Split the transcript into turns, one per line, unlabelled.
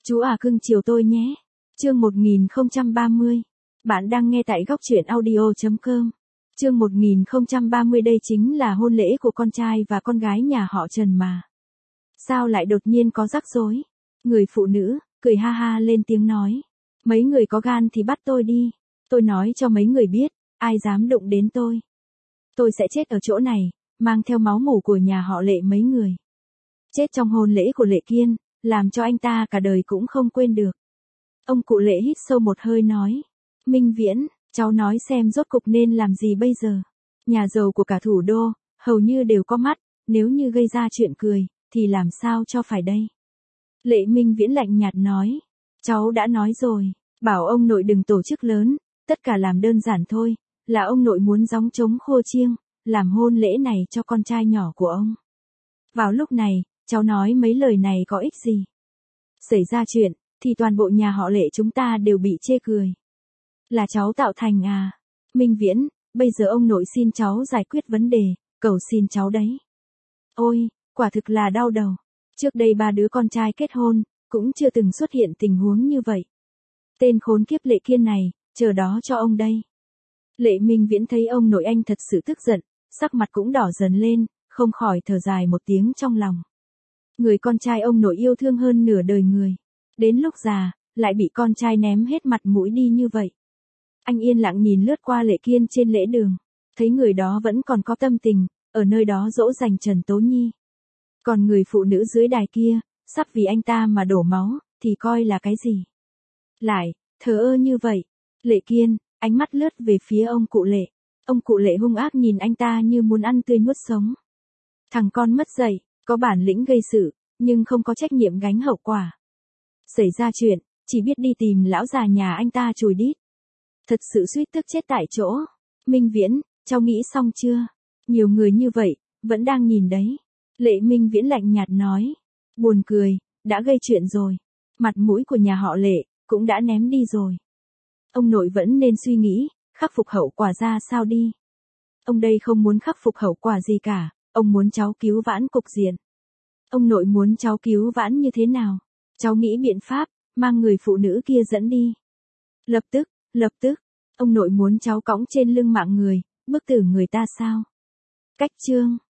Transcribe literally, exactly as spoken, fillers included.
Chú à cưng chiều tôi nhé. Chương một nghìn không trăm ba mươi. Bạn đang nghe tại góc truyện audio chấm com. Chương một nghìn không trăm ba mươi đây chính là hôn lễ của con trai và con gái nhà họ Trần mà. Sao lại đột nhiên có rắc rối? Người phụ nữ, cười ha ha lên tiếng nói. Mấy người có gan thì bắt tôi đi. Tôi nói cho mấy người biết, ai dám đụng đến tôi. Tôi sẽ chết ở chỗ này, mang theo máu mủ của nhà họ Lệ mấy người. Chết trong hôn lễ của Lệ Kiên, làm cho anh ta cả đời cũng không quên được. Ông cụ Lệ hít sâu một hơi nói. Minh Viễn, cháu nói xem rốt cục nên làm gì bây giờ. Nhà giàu của cả thủ đô, hầu như đều có mắt, nếu như gây ra chuyện cười, thì làm sao cho phải đây. Lệ Minh Viễn lạnh nhạt nói. Cháu đã nói rồi, bảo ông nội đừng tổ chức lớn, tất cả làm đơn giản thôi, là ông nội muốn gióng trống khô chiêng, làm hôn lễ này cho con trai nhỏ của ông. Vào lúc này, cháu nói mấy lời này có ích gì? Xảy ra chuyện, thì toàn bộ nhà họ Lệ chúng ta đều bị chê cười. Là cháu tạo thành à? Minh Viễn, bây giờ ông nội xin cháu giải quyết vấn đề, cầu xin cháu đấy. Ôi, quả thực là đau đầu. Trước đây ba đứa con trai kết hôn, cũng chưa từng xuất hiện tình huống như vậy. Tên khốn kiếp Lệ Kiên này, chờ đó cho ông đây. Lệ Minh Viễn thấy ông nội anh thật sự tức giận, sắc mặt cũng đỏ dần lên, không khỏi thở dài một tiếng trong lòng. Người con trai ông nội yêu thương hơn nửa đời người. Đến lúc già, lại bị con trai ném hết mặt mũi đi như vậy. Anh yên lặng nhìn lướt qua Lệ Kiên trên lễ đường, thấy người đó vẫn còn có tâm tình, ở nơi đó dỗ dành Trần Tố Nhi. Còn người phụ nữ dưới đài kia, sắp vì anh ta mà đổ máu, thì coi là cái gì? Lại, thờ ơ như vậy. Lệ Kiên, ánh mắt lướt về phía ông cụ Lệ. Ông cụ Lệ hung ác nhìn anh ta như muốn ăn tươi nuốt sống. Thằng con mất dạy, có bản lĩnh gây sự, nhưng không có trách nhiệm gánh hậu quả. Xảy ra chuyện, chỉ biết đi tìm lão già nhà anh ta chùi đít. Thật sự suýt tức chết tại chỗ. Minh Viễn, cháu nghĩ xong chưa? Nhiều người như vậy, vẫn đang nhìn đấy. Lệ Minh Viễn lạnh nhạt nói. Buồn cười, đã gây chuyện rồi. Mặt mũi của nhà họ Lệ, cũng đã ném đi rồi. Ông nội vẫn nên suy nghĩ, khắc phục hậu quả ra sao đi. Ông đây không muốn khắc phục hậu quả gì cả, ông muốn cháu cứu vãn cục diện. Ông nội muốn cháu cứu vãn như thế nào? Cháu nghĩ biện pháp, mang người phụ nữ kia dẫn đi. Lập tức, lập tức, ông nội muốn cháu cõng trên lưng mạng người, bức tử người ta sao? Cách chương.